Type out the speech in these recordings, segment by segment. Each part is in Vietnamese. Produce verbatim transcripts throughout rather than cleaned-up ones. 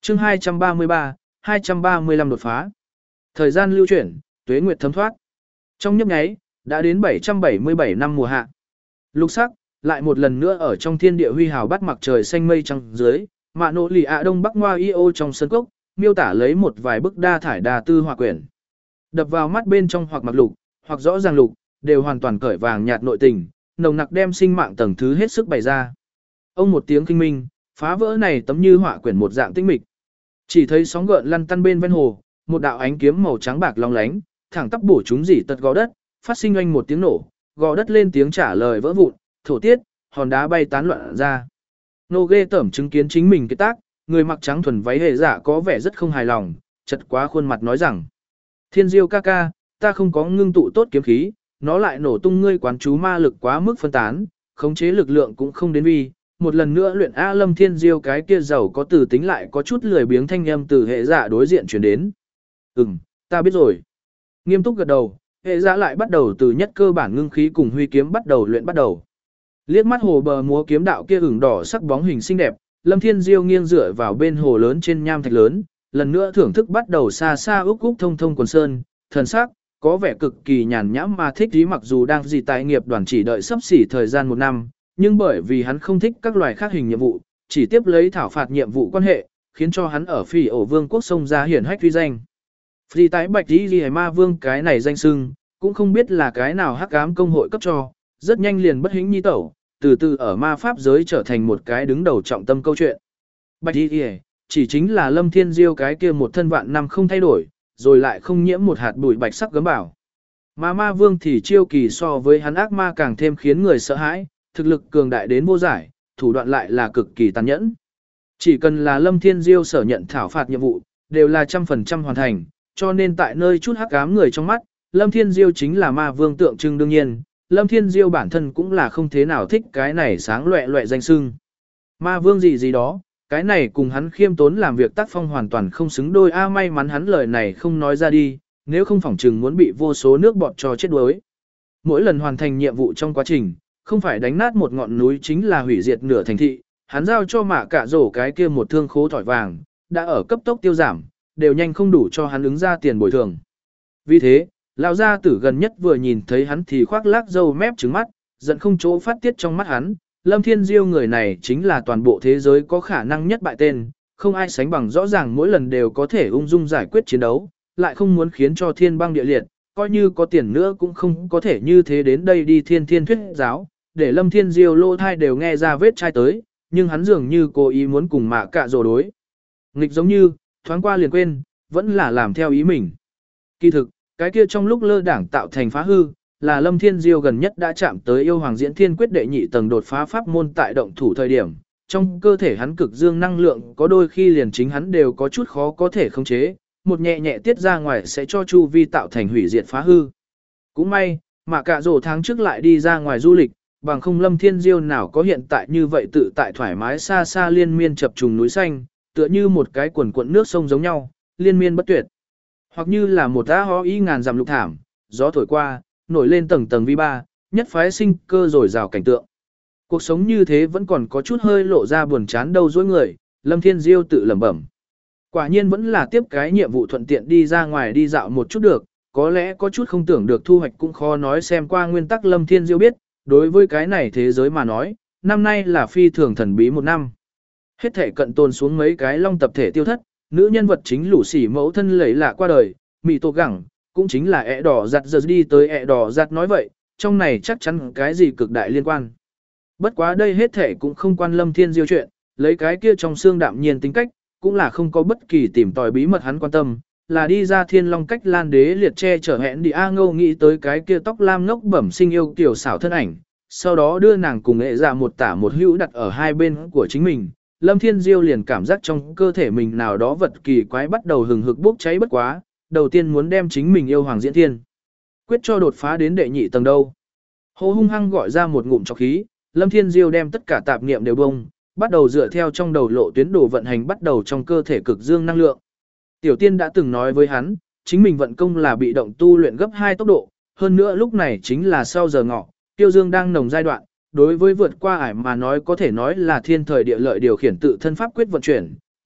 chương hai trăm ba mươi ba, hai trăm ba mươi lăm đột phá. Thời gian lưu chuyển, tuế nguyệt thấm thoát. Trong nhấp nháy, đã đến bảy trăm bảy mươi bảy năm mùa hạ. Lục sắc, lại một lần nữa ở trong thiên địa huy hào bắt mặt trời xanh mây trắng dưới, mạ nỗ lì ạ đông bắc ngoa y ô trong sân cốc, miêu tả lấy một vài bức đa thải đa tư họa quyển. Đập vào mắt bên trong hoặc mặc lục, hoặc rõ ràng lục, đều hoàn toàn cởi vàng nhạt nội tình, nồng nặc đem sinh mạng tầng thứ hết sức bày ra. Ông một tiếng kinh minh, phá vỡ này tấm như họa quyển một dạng tinh mịch. Chỉ thấy sóng gợn lăn tăn bên ven hồ, một đạo ánh kiếm màu trắng bạc long lánh, thẳng tắp bổ trúng dỉ tật gò đất, phát sinh oanh một tiếng nổ, gò đất lên tiếng trả lời vỡ vụn, thổ tiết, hòn đá bay tán loạn ra. Nô ghê tởm chứng kiến chính mình cái tác, người mặc trắng thuần váy hệ dạ có vẻ rất không hài lòng, chật quá khuôn mặt nói rằng: Thiên Diêu ca ca, ta không có ngưng tụ tốt kiếm khí, nó lại nổ tung ngươi quán chú ma lực quá mức phân tán, khống chế lực lượng cũng không đến vi. Một lần nữa luyện A Lâm Thiên Diêu cái kia giàu có từ tính lại có chút lười biếng thanh âm từ hệ dạ đối diện chuyển đến. Ừm, ta biết rồi. Nghiêm túc gật đầu, hệ dạ lại bắt đầu từ nhất cơ bản ngưng khí cùng huy kiếm bắt đầu luyện bắt đầu. Liếc mắt hồ bờ múa kiếm đạo kia ửng đỏ sắc bóng hình xinh đẹp, Lâm Thiên Diêu nghiêng dựa vào bên hồ lớn trên nham thạch lớn, lần nữa thưởng thức bắt đầu xa xa úc úc thông thông quần sơn, thần sắc có vẻ cực kỳ nhàn nhãm mà thích ý, mặc dù đang gì tại nghiệp đoàn chỉ đợi sắp xỉ thời gian một năm, nhưng bởi vì hắn không thích các loài khác hình nhiệm vụ, chỉ tiếp lấy thảo phạt nhiệm vụ quan hệ, khiến cho hắn ở Phi ổ vương quốc sông ra hiển hách uy danh. Phi tái bạch đi ghi ma vương cái này danh sưng, cũng không biết là cái nào hắc ám công hội cấp cho, rất nhanh liền bất hĩnh nhi tẩu, từ từ ở ma pháp giới trở thành một cái đứng đầu trọng tâm câu chuyện. Bạch đi ghi, chỉ chính là Lâm Thiên Diêu cái kia một thân vạn năm không thay đổi, rồi lại không nhiễm một hạt bụi bạch sắc gấm bảo. Mà ma vương thì chiêu kỳ so với hắn ác ma càng thêm khiến người sợ hãi, thực lực cường đại đến vô giải, thủ đoạn lại là cực kỳ tàn nhẫn. Chỉ cần là Lâm Thiên Diêu sở nhận thảo phạt nhiệm vụ, đều là trăm phần trăm hoàn thành, cho nên tại nơi chút hắc ám người trong mắt, Lâm Thiên Diêu chính là ma vương tượng trưng đương nhiên, Lâm Thiên Diêu bản thân cũng là không thế nào thích cái này sáng loẹ loẹ danh sưng. Ma vương gì gì đó, cái này cùng hắn khiêm tốn làm việc tác phong hoàn toàn không xứng đôi, a may mắn hắn lời này không nói ra đi, nếu không phỏng chừng muốn bị vô số nước bọt cho chết đuối. Mỗi lần hoàn thành nhiệm vụ trong quá trình, không phải đánh nát một ngọn núi chính là hủy diệt nửa thành thị, hắn giao cho mạ cả rổ cái kia một thương khố thỏi vàng, đã ở cấp tốc tiêu giảm, đều nhanh không đủ cho hắn ứng ra tiền bồi thường. Vì thế, lão gia tử gần nhất vừa nhìn thấy hắn thì khoác lác râu mép trứng mắt, giận không chỗ phát tiết trong mắt hắn, Lâm Thiên Diêu người này chính là toàn bộ thế giới có khả năng nhất bại tên, không ai sánh bằng, rõ ràng mỗi lần đều có thể ung dung giải quyết chiến đấu, lại không muốn khiến cho thiên băng địa liệt, coi như có tiền nữa cũng không có thể như thế đến đây đi thiên thiên thuyết giáo, để Lâm Thiên Diêu lô thai đều nghe ra vết chai tới, nhưng hắn dường như cố ý muốn cùng mạ cạ rồ đối. Nghịch giống như, thoáng qua liền quên, vẫn là làm theo ý mình. Kỳ thực, cái kia trong lúc lơ đảng tạo thành phá hư, là Lâm Thiên Diêu gần nhất đã chạm tới yêu hoàng diễn thiên quyết đệ nhị tầng đột phá pháp môn tại động thủ thời điểm. Trong cơ thể hắn cực dương năng lượng có đôi khi liền chính hắn đều có chút khó có thể khống chế, một nhẹ nhẹ tiết ra ngoài sẽ cho chu vi tạo thành hủy diệt phá hư. Cũng may, mà cả rổ tháng trước lại đi ra ngoài du lịch, bằng không Lâm Thiên Diêu nào có hiện tại như vậy tự tại thoải mái xa xa liên miên chập trùng núi xanh, tựa như một cái quần cuộn nước sông giống nhau, liên miên bất tuyệt. Hoặc như là một á ho y ngàn dặm lục thảm, gió thổi qua, nổi lên tầng tầng vi ba, nhất phái sinh cơ rồi rào cảnh tượng. Cuộc sống như thế vẫn còn có chút hơi lộ ra buồn chán đâu dối người, Lâm Thiên Diêu tự lẩm bẩm. Quả nhiên vẫn là tiếp cái nhiệm vụ thuận tiện đi ra ngoài đi dạo một chút được, có lẽ có chút không tưởng được thu hoạch cũng khó nói, xem qua nguyên tắc Lâm Thiên Diêu biết, đối với cái này thế giới mà nói, năm nay là phi thường thần bí một năm. Hết thể cận tồn xuống mấy cái long tập thể tiêu thất, nữ nhân vật chính lũ sỉ mẫu thân lẫy lạ qua đời, mì tô gẳng, cũng chính là ẹ đỏ giặt giờ đi tới ẹ đỏ giặt nói vậy, trong này chắc chắn cái gì cực đại liên quan. Bất quá đây hết thể cũng không quan Lâm Thiên Diêu chuyện, lấy cái kia trong xương đạm nhiên tính cách, cũng là không có bất kỳ tìm tòi bí mật hắn quan tâm, là đi ra thiên long cách lan đế liệt che chở hẹn đi A Ngâu nghĩ tới cái kia tóc lam ngốc bẩm sinh yêu tiểu xảo thân ảnh, sau đó đưa nàng cùng nghệ ra một tả một hữu đặt ở hai bên của chính mình. Lâm Thiên Diêu liền cảm giác trong cơ thể mình nào đó vật kỳ quái bắt đầu hừng hực bốc cháy bất quá, đầu tiên muốn đem chính mình yêu hoàng diễn thiên quyết cho đột phá đến đệ nhị tầng đâu. Hồ hung hăng gọi ra một ngụm trọc khí, Lâm Thiên Diêu đem tất cả tạp niệm đều bông, bắt đầu dựa theo trong đầu lộ tuyến đồ vận hành bắt đầu trong cơ thể cực dương năng lượng. Tiểu tiên đã từng nói với hắn, chính mình vận công là bị động tu luyện gấp hai tốc độ, hơn nữa lúc này chính là sau giờ ngọ, tiêu dương đang nồng giai đoạn, đối với vượt qua ải mà nói có thể nói là thiên thời địa lợi điều khiển tự thân pháp quyết vận chuyển,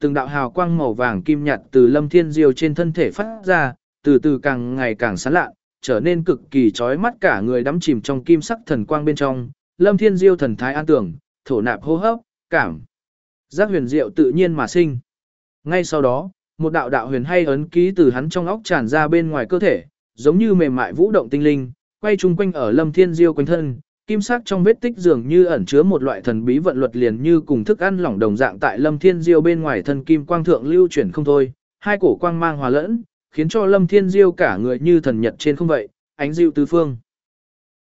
từng đạo hào quang màu vàng kim nhạt từ Lâm Thiên Diêu trên thân thể phát ra, từ từ càng ngày càng sáng lạ, trở nên cực kỳ chói mắt, cả người đắm chìm trong kim sắc thần quang bên trong. Lâm Thiên Diêu thần thái an tưởng, thổ nạp hô hấp, cảm giác huyền diệu tự nhiên mà sinh. Ngay sau đó, một đạo đạo huyền hay ấn ký từ hắn trong óc tràn ra bên ngoài cơ thể, giống như mềm mại vũ động tinh linh, quay chung quanh ở Lâm Thiên Diêu quanh thân, kim sắc trong vết tích dường như ẩn chứa một loại thần bí vận luật, liền như cùng thức ăn lỏng đồng dạng tại Lâm Thiên Diêu bên ngoài thân kim quang thượng lưu chuyển không thôi, hai cổ quang mang hòa lẫn, khiến cho Lâm Thiên Diêu cả người như thần nhật trên không vậy, ánh dịu tứ phương.